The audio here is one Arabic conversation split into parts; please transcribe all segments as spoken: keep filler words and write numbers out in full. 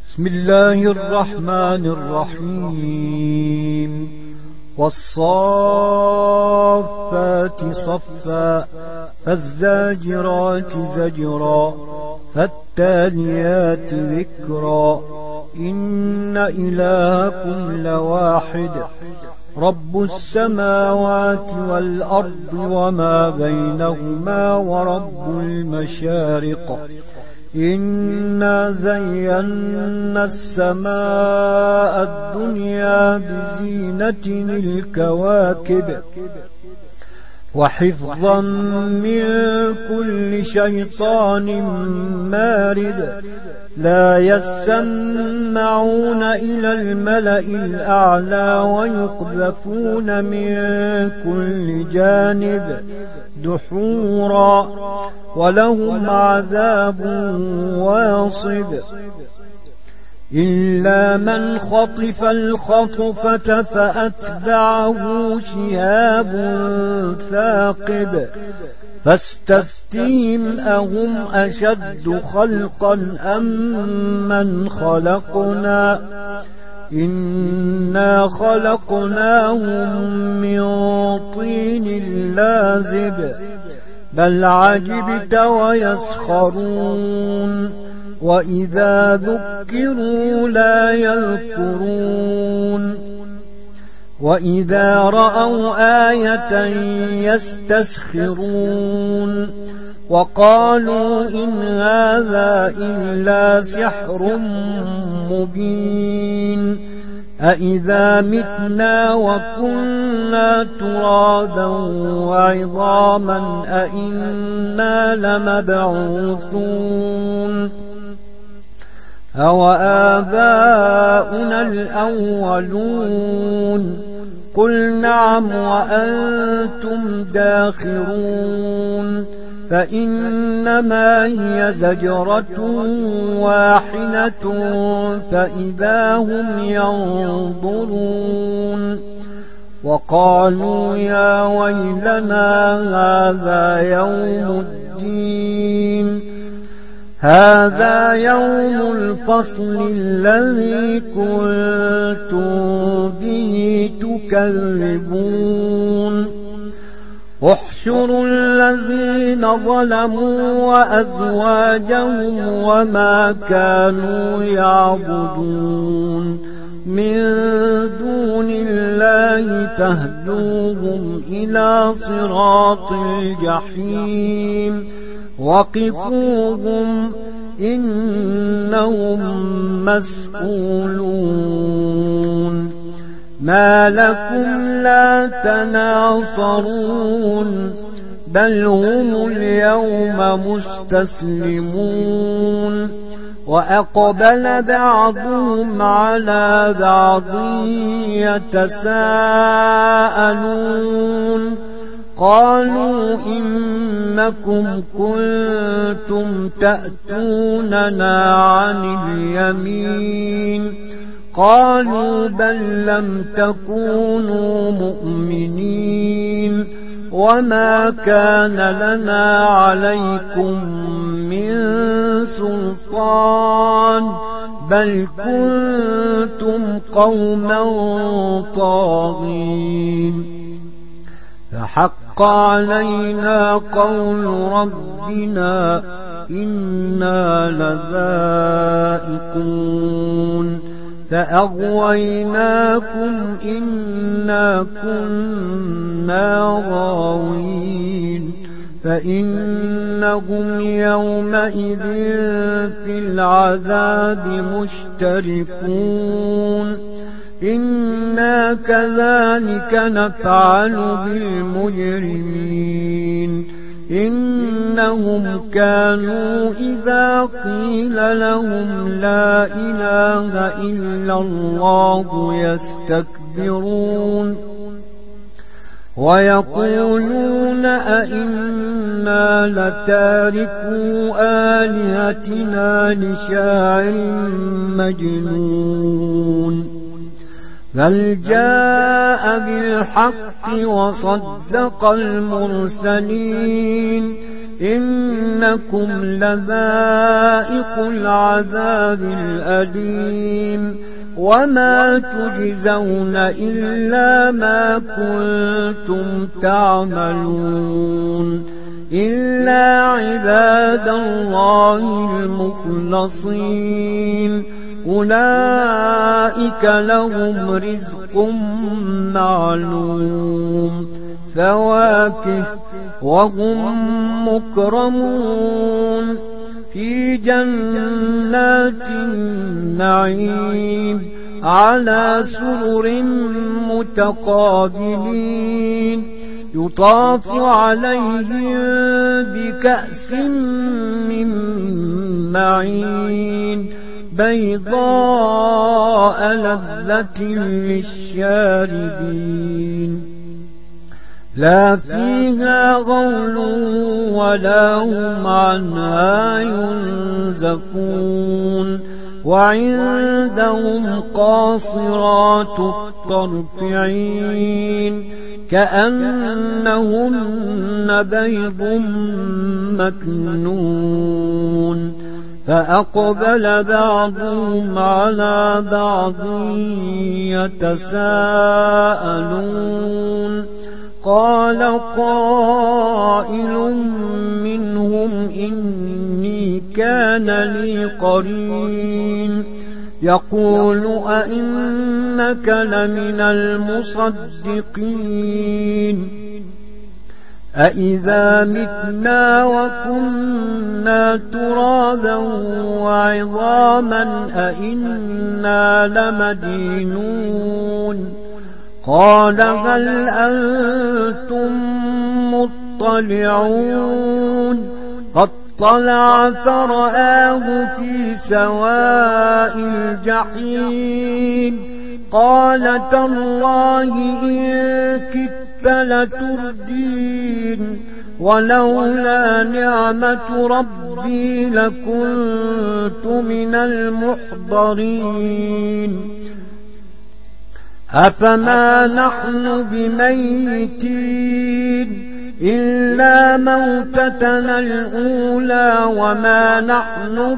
بسم الله الرحمن الرحيم والصافات صفا فالزاجرات زجرا فالتاليات ذكرا إن إلهكم لواحد رب السماوات والأرض وما بينهما ورب المشارق إنا زينا السماء الدنيا بزينة الكواكب وحفظا من كل شيطان مارد لا يسمعون إلى الملأ الأعلى ويقذفون من كل جانب دحورا ولهم عذاب واصب إلا من خطف الخطفة فأتبعه شهاب ثاقب فاستفتهم أهم أشد خلقا أم من خلقنا إنا خلقناهم من طين لازب بل عجبت ويسخرون وإذا ذكروا لا يذكرون وإذا رأوا آية يستسخرون وقالوا إن هذا إلا سحر مبين أإذا متنا وكنا ترابا وعظاما أإنا لمبعوثون أو آباؤنا الأولون قل نعم وأنتم داخرون فإنما هي زجرة واحدة فإذا هم ينظرون وقالوا يا ويلنا هذا يوم الدين هذا يوم الفصل الذي كنتم به تكذبون احشروا الذين ظلموا وأزواجهم وما كانوا يعبدون من دون الله فاهدوهم إلى صراط الجحيم وقفوهم إنهم مسؤولون ما لكم لا تناصرون بل هم اليوم مستسلمون وأقبل بعضهم على بعض يتساءلون قالوا إنكم كنتم تأتوننا عن اليمين قالوا بل لم تكونوا مؤمنين وما كان لنا عليكم من سلطان بل كنتم قوما طاغين فحق علينا قول ربنا إنا لذائقون فأغويناكم إنا كنا غاوين فإنهم يومئذ في العذاب مشتركون إنا كذلك نفعل بالمجرمين إنهم كانوا إذا قيل لهم لا إله إلا الله يستكبرون ويقولون أئنا لتاركو آلهتنا لشاعر مجنون بل جاء بالحق وصدق المرسلين إنكم لذائق العذاب الأليم وما تجزون إلا ما كنتم تعملون إلا عباد الله المخلصين أولئك لهم رزق معلوم فواكه وهم مكرمون في جنات النعيم على سرر متقابلين يطاف عليهم بكأس من معين بيضاء لذة للشاربين لا فيها غول ولا هم عنها ينزفون وعندهم قاصرات الطرف عين كأنهن بيض مكنون فأقبل بعضهم على بعض يتساءلون قال قائل منهم إني كان لي قرين يقول أئنك لمن المصدقين أإذا متنا وكنا ترابا وعظاما أئنا لمدينون قال هل أنتم مطلعون فاطلع فرآه في سواء الجحيم قال تالله إن كدت لتردين ولولا نعمة ربي لكنت من المحضرين أفما نحن بميتين إلا موتتنا الأولى وما نحن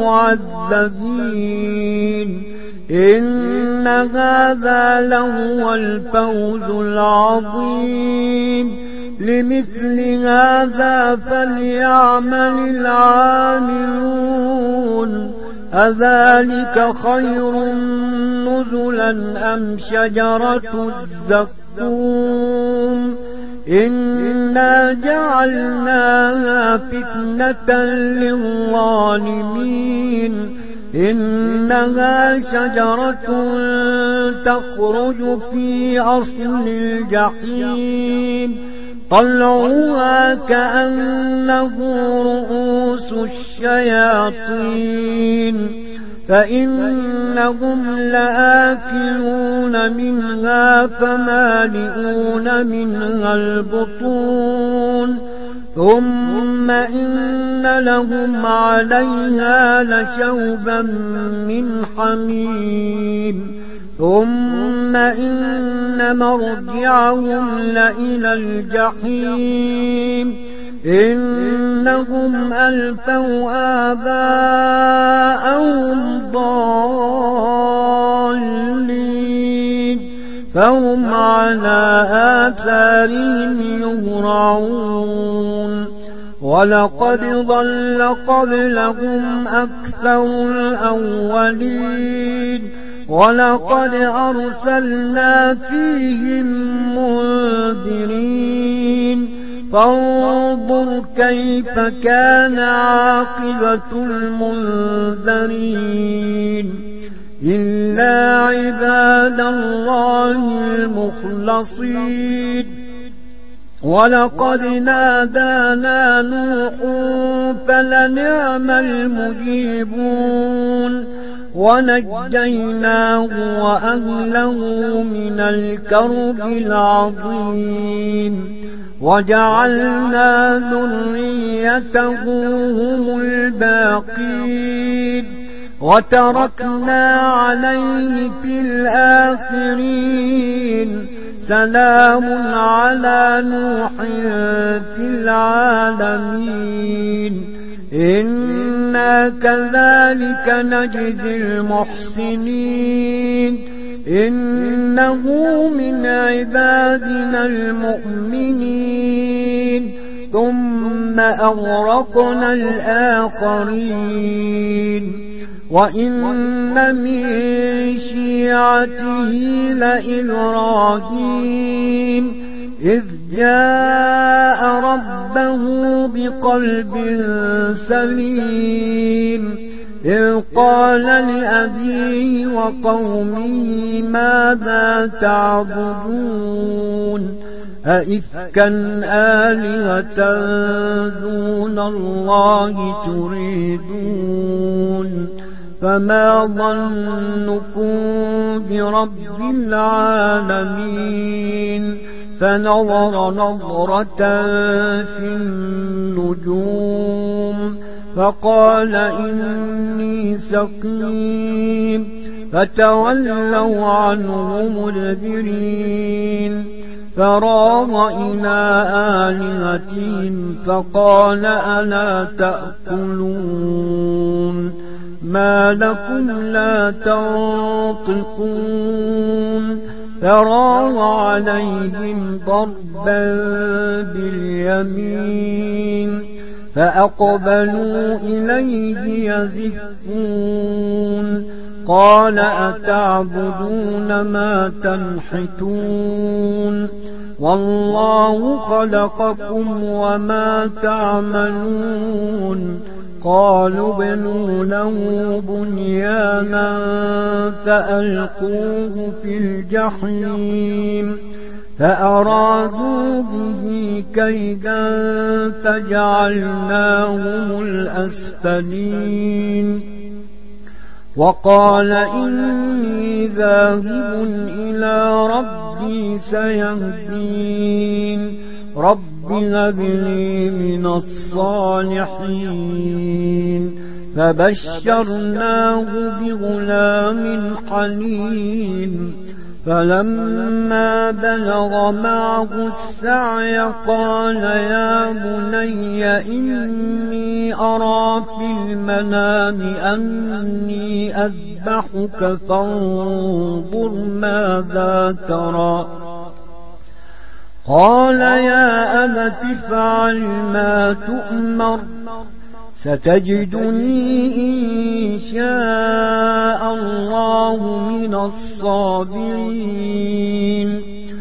بمعذبين إن هذا لهو الفوز العظيم لمثل هذا فليعمل العاملون أذلك خير نزلا أم شجرة الزقوم إنا جعلناها فتنة للظالمين إنها شجرة تخرج في أصل الجحيم طلعها كأنه رؤوس الشياطين فإنهم لآكلون منها فمالئون منها البطون ثم إن لهم عليها لشوبا من حميم ثم إن مرجعهم لإلى الجحيم إنهم ألفوا آباءهم ضالين فهم على آثارهم يهرعون ولقد ضل قبلهم أكثر الأولين ولقد أرسلنا فيهم منذرين فانظر كيف كان عاقبة المنذرين إلا عباد الله المخلصين ولقد نادانا نوح فلنعم المجيبون ونجيناه وأهله من الكرب العظيم وجعلنا ذريته هم الباقين وتركنا عليه في الآخرين سلام على نوح في العالمين إنا كذلك نجزي المحسنين إنه من عبادنا المؤمنين ثم أغرقنا الآخرين وإن من شيعته لإبراهيم إذ جاء ربه بقلب سليم إذ قال لأبيه وقومه ماذا تعبدون أئفكا آلهة دون الله تريدون فما ظنكم برب العالمين فنظر نظرة في النجوم فقال إني سقيم فتولوا عنه مدبرين فراغ إلى آلهتهم فقال ألا تأكلون ما لكم لا تنطقون فراغ عليهم ضربا باليمين فأقبلوا إليه يزفون قال أتعبدون ما تنحتون والله خلقكم وما تعملون قالوا ابنوا له بنيانا فألقوه في الجحيم فأرادوا به كيدا فجعلناهم الأسفلين وقال إني ذاهب إلى ربي سيهدين رب هب لي من الصالحين فبشرناه بغلام حليم فلما بلغ معه السعي قال يا بني إني أرى في المنام أني أذبحك فانظر ماذا ترى قال يا أبت افعل ما تؤمر ستجدني إن شاء الله من الصابرين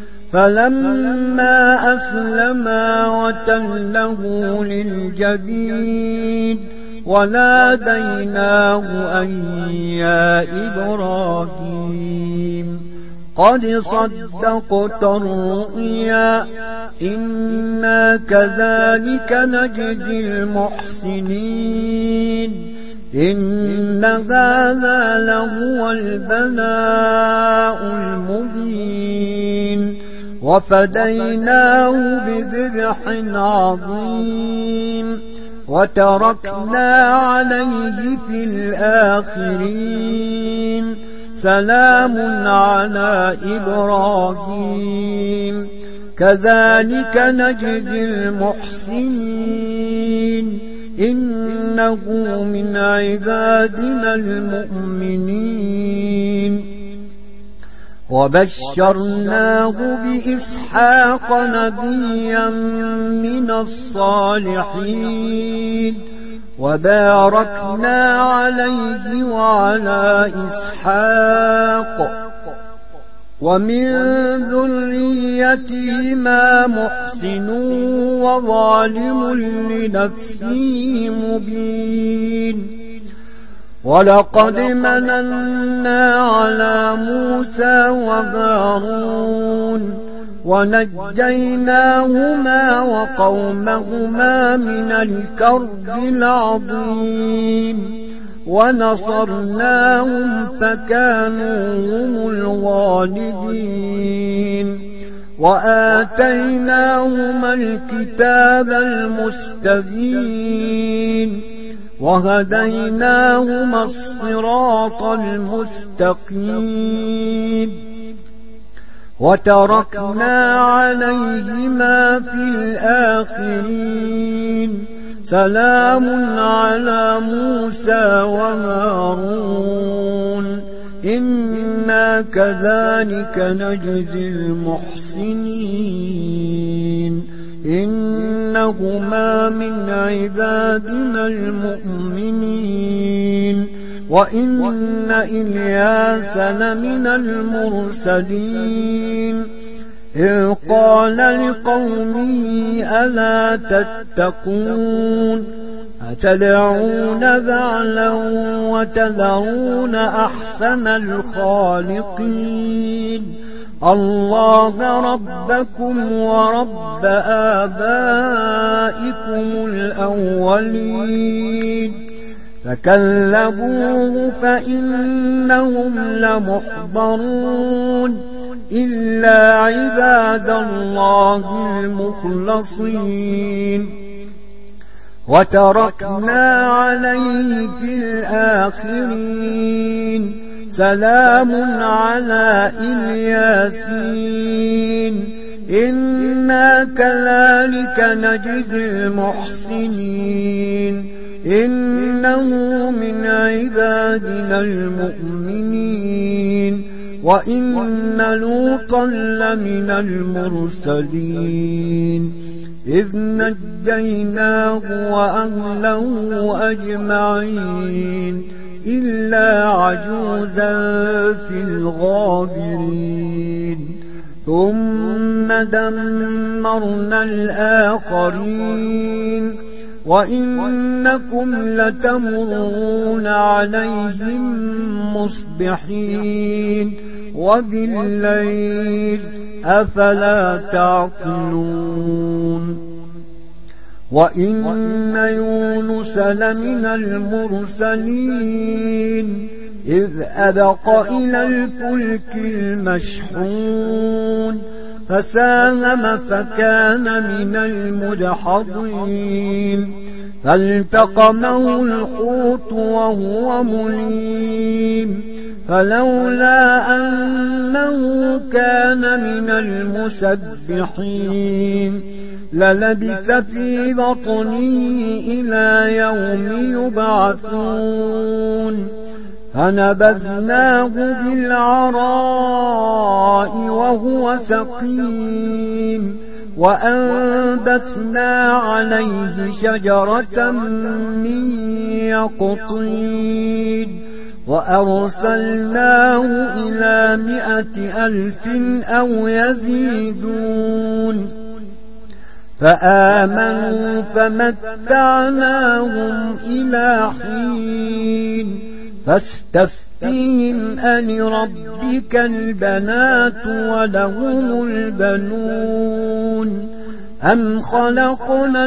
فلما أسلما وتله للجبين وناديناه أن يا إبراهيم قد صدقت الرؤيا إنا كذلك نجزي المحسنين إن هذا لهو البلاء المبين وفديناه بذبح عظيم وتركنا عليه في الآخرين سلام على إبراهيم كذلك نجزي المحسنين إنه من عبادنا المؤمنين وبشرناه بإسحاق نبيا من الصالحين وباركنا عليه وعلى إسحاق ومن ذريتهما محسن وظالم لنفسه مبين ولقد مننا على موسى وهارون ونجيناهما وقومهما من الكرب العظيم ونصرناهم فكانوا هم الغالبين وآتيناهما الكتاب المستبين وهديناهما الصراط المستقيم وتركنا عليهما في الآخرين سلام على موسى وهارون إنا كذلك نجزي المحسنين إنهما من عبادنا المؤمنين وإن إلياس لمن المرسلين إذ قال لقومه ألا تتقون أتدعون بعلا وتذرون أحسن الخالقين الله ربكم ورب آبائكم الأولين فكذبوه فإنهم لمحضرون إلا عباد الله المخلصين وتركنا عليه في الآخرين سلام على الياسين إنا كذلك نجزي المحسنين إنه من عبادنا المؤمنين وإن لوطا لمن المرسلين إذ نجيناه وأهله أجمعين إلا عجوزا في الغابرين ثم دمرنا الآخرين وإنكم لتمرون عليهم مصبحين وبالليل أفلا تعقلون وإن يونس لمن المرسلين إذ أبق إلى الفلك المشحون فساهم فكان من المدحضين فالتقمه الحوت وهو مليم فلولا أنه كان من المسبحين للبث في بطنه إلى يوم يبعثون فنبذناه بالعراء وهو سقيم وأنبتنا عليه شجرة من يقطين وأرسلناه إلى مائة ألف أو يزيدون فآمنوا فمتعناهم إلى حين فاستفتهم ألربك البنات ولهم البنون أم خلقنا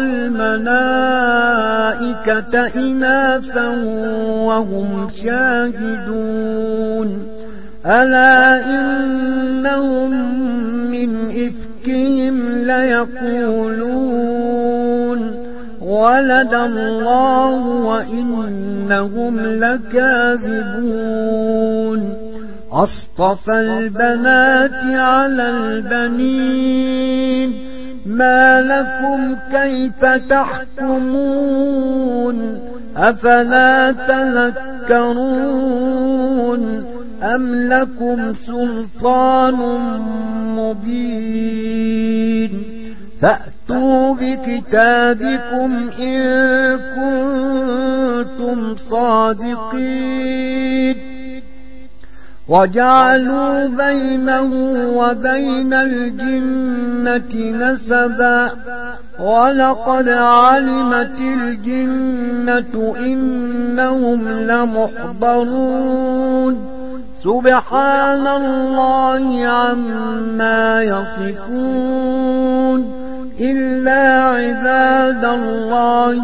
الملائكة إناثا وهم شاهدون ألا إنهم من إفكهم ليقولون ولد الله وإنهم لكاذبون أصطفى البنات على البنين ما لكم كيف تحكمون أفلا تذكرون أم لكم سلطان مبين فأتوا بكتابكم إن كنتم صادقين وجعلوا بينه وبين الجنة نسبا ولقد علمت الجنة إنهم لمحضرون سبحان الله عما يصفون إلا عباد الله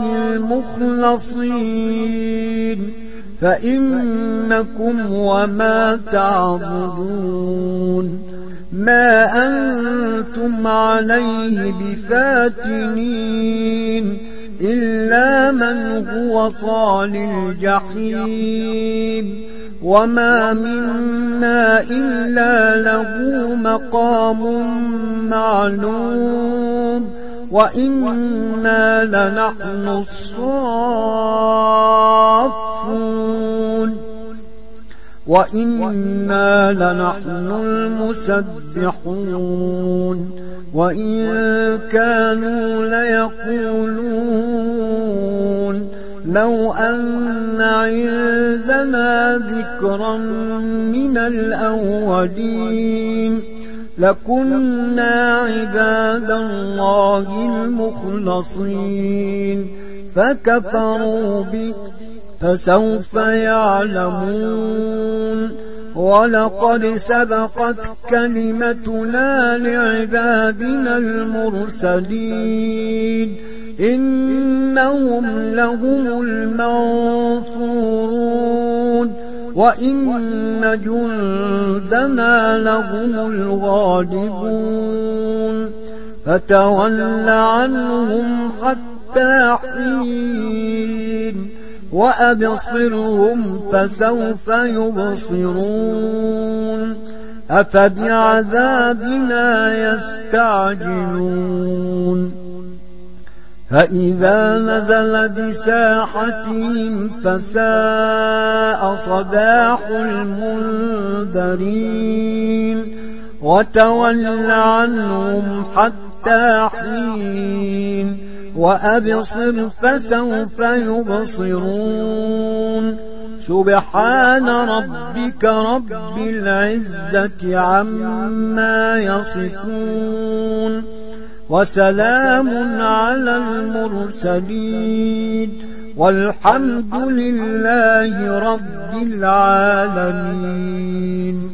المخلصين فإنكم وما تعبدون ما أنتم عليه بفاتنين إلا من هو صال الجحيم وما من منا إلا له مقام معلوم وإنا لنحن الصافون وإنا لنحن المسبحون وإن كانوا ليقولون لو أن عندنا ذكرا من الأولين لكنا عباد الله المخلصين فكفروا به فسوف يعلمون ولقد سبقت كلمتنا لعبادنا المرسلين إنهم لهم المنصورون وإن جندنا لهم الغالبون فتول عنهم حتى حين وأبصرهم فسوف يبصرون أفبعذابنا يستعجلون فإذا نزل بساحتهم فساء صباح المنذرين وتول عنهم حتى حين وأبصر فسوف يبصرون سبحان ربك رب العزة عما يصفون وسلام على المرسلين والحمد لله رب العالمين.